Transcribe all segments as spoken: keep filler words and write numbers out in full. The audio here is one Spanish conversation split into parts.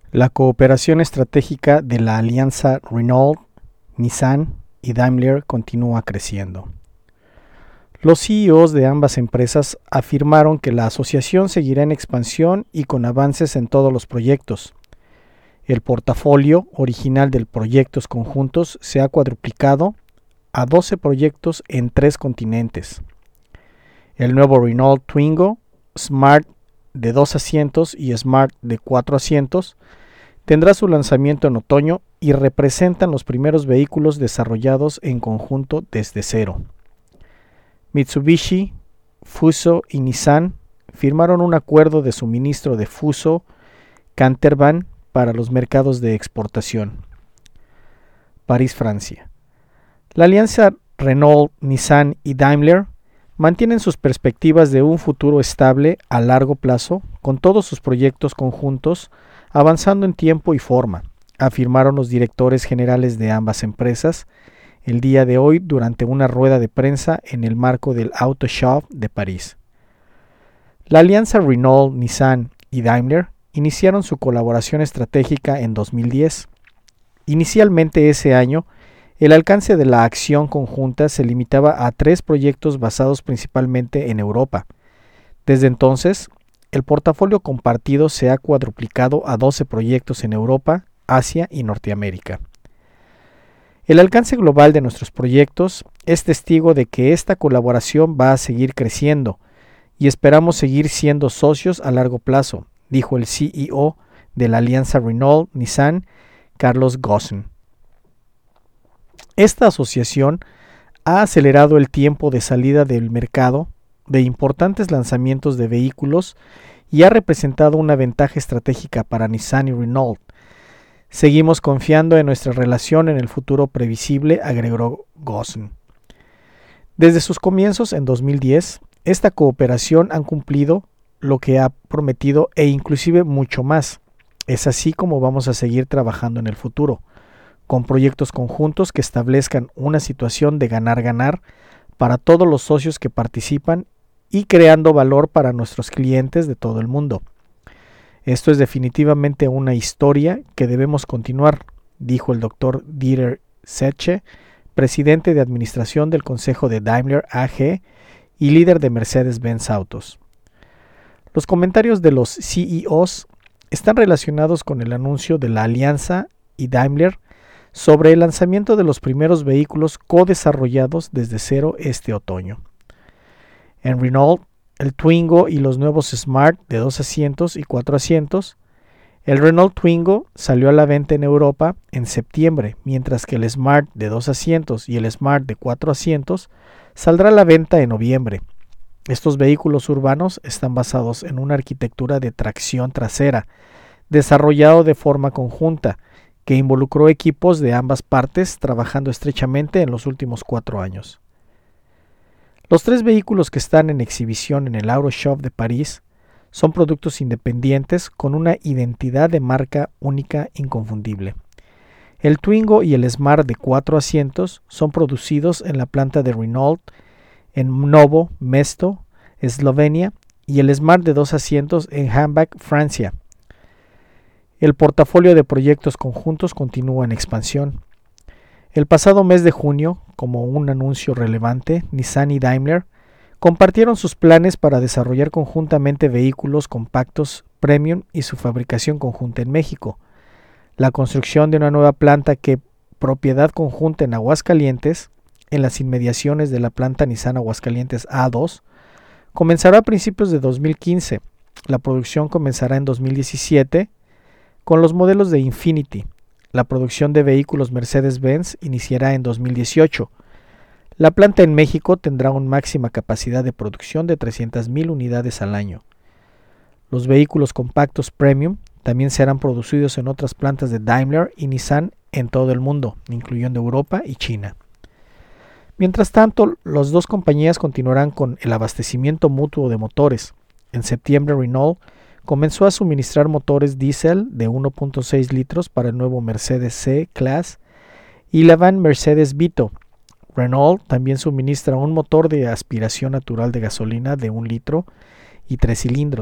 La cooperación estratégica de la alianza Renault, Nissan y Daimler continúa creciendo. Los C E Os de ambas empresas afirmaron que la asociación seguirá en expansión y con avances en todos los proyectos. El portafolio original de proyectos conjuntos se ha cuadruplicado a doce proyectos en tres continentes. El nuevo Renault Twingo, Smart de dos asientos y Smart de cuatro asientos, tendrá su lanzamiento en otoño y representan los primeros vehículos desarrollados en conjunto desde cero. Mitsubishi, Fuso y Nissan firmaron un acuerdo de suministro de Fuso Cantervan para los mercados de exportación. París, Francia. La alianza Renault, Nissan y Daimler mantienen sus perspectivas de un futuro estable a largo plazo con todos sus proyectos conjuntos avanzando en tiempo y forma, afirmaron los directores generales de ambas empresas el día de hoy durante una rueda de prensa en el marco del Auto Show de París. La alianza Renault, Nissan y Daimler iniciaron su colaboración estratégica en dos mil diez. Inicialmente ese año, el alcance de la acción conjunta se limitaba a tres proyectos basados principalmente en Europa. Desde entonces, el portafolio compartido se ha cuadruplicado a doce proyectos en Europa, Asia y Norteamérica. El alcance global de nuestros proyectos es testigo de que esta colaboración va a seguir creciendo y esperamos seguir siendo socios a largo plazo, dijo el C E O de la alianza Renault-Nissan, Carlos Ghosn. Esta asociación ha acelerado el tiempo de salida del mercado de importantes lanzamientos de vehículos y ha representado una ventaja estratégica para Nissan y Renault. Seguimos confiando en nuestra relación en el futuro previsible, agregó Ghosn. Desde sus comienzos en dos mil diez, esta cooperación ha cumplido lo que ha prometido e inclusive mucho más. Es así como vamos a seguir trabajando en el futuro, con proyectos conjuntos que establezcan una situación de ganar-ganar para todos los socios que participan y creando valor para nuestros clientes de todo el mundo. Esto es definitivamente una historia que debemos continuar, dijo el doctor Dieter Zetsche, presidente de administración del Consejo de Daimler A G y líder de Mercedes-Benz Autos. Los comentarios de los C E Os están relacionados con el anuncio de la alianza y Daimler sobre el lanzamiento de los primeros vehículos co-desarrollados desde cero este otoño. En Renault, el Twingo y los nuevos Smart de dos asientos y cuatro asientos. El Renault Twingo salió a la venta en Europa en septiembre, mientras que el Smart de dos asientos y el Smart de cuatro asientos saldrá a la venta en noviembre. Estos vehículos urbanos están basados en una arquitectura de tracción trasera, desarrollado de forma conjunta, que involucró equipos de ambas partes trabajando estrechamente en los últimos cuatro años. Los tres vehículos que están en exhibición en el Auto Show de París son productos independientes con una identidad de marca única inconfundible. El Twingo y el Smart de cuatro asientos son producidos en la planta de Renault en Novo Mesto, Eslovenia, y el Smart de dos asientos en Hambach, Francia. El portafolio de proyectos conjuntos continúa en expansión. El pasado mes de junio, como un anuncio relevante, Nissan y Daimler compartieron sus planes para desarrollar conjuntamente vehículos compactos premium y su fabricación conjunta en México. La construcción de una nueva planta que propiedad conjunta en Aguascalientes, en las inmediaciones de la planta Nissan Aguascalientes A dos, comenzará a principios de dos mil quince. La producción comenzará en dos mil diecisiete con los modelos de Infiniti. La producción de vehículos Mercedes-Benz iniciará en dos mil dieciocho. La planta en México tendrá una máxima capacidad de producción de trescientas mil unidades al año. Los vehículos compactos premium también serán producidos en otras plantas de Daimler y Nissan en todo el mundo, incluyendo Europa y China. Mientras tanto, las dos compañías continuarán con el abastecimiento mutuo de motores. En septiembre, Renault comenzó a suministrar motores diésel de uno punto seis litros para el nuevo Mercedes C-Class y la van Mercedes Vito. Renault también suministra un motor de aspiración natural de gasolina de un litro y tres cilindros.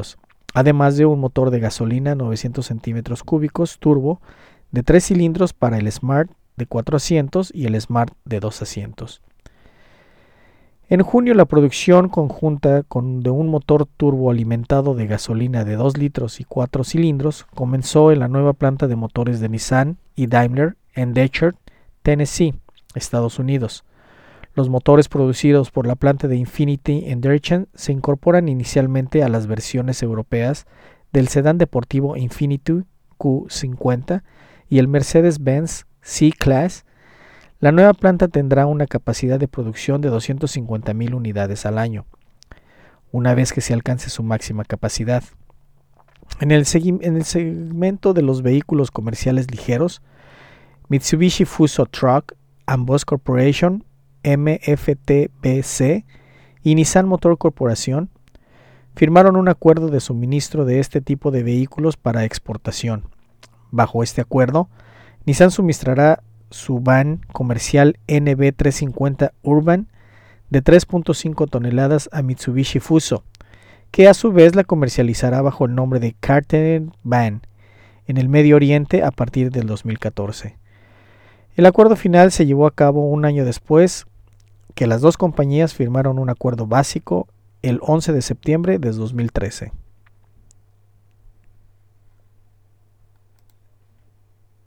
además de un motor de gasolina novecientos centímetros cúbicos turbo de tres cilindros para el Smart de cuatro asientos y el Smart de dos asientos. En junio, la producción conjunta con de un motor turbo alimentado de gasolina de dos litros y cuatro cilindros comenzó en la nueva planta de motores de Nissan y Daimler en Detroit, Tennessee, Estados Unidos. Los motores producidos por la planta de Infiniti en Detroit se incorporan inicialmente a las versiones europeas del sedán deportivo Infiniti Q cincuenta y el Mercedes-Benz C-Class. La nueva planta tendrá una capacidad de producción de doscientas cincuenta mil unidades al año, una vez que se alcance su máxima capacidad. En el, segui- en el segmento de los vehículos comerciales ligeros, Mitsubishi Fuso Truck and Bus Corporation, M F T B C, y Nissan Motor Corporation firmaron un acuerdo de suministro de este tipo de vehículos para exportación. Bajo este acuerdo, Nissan suministrará su van comercial N B trescientos cincuenta Urban de tres punto cinco toneladas a Mitsubishi Fuso, que a su vez la comercializará bajo el nombre de Carten Van en el Medio Oriente a partir del dos mil catorce. El acuerdo final se llevó a cabo un año después que las dos compañías firmaron un acuerdo básico el once de septiembre de dos mil trece.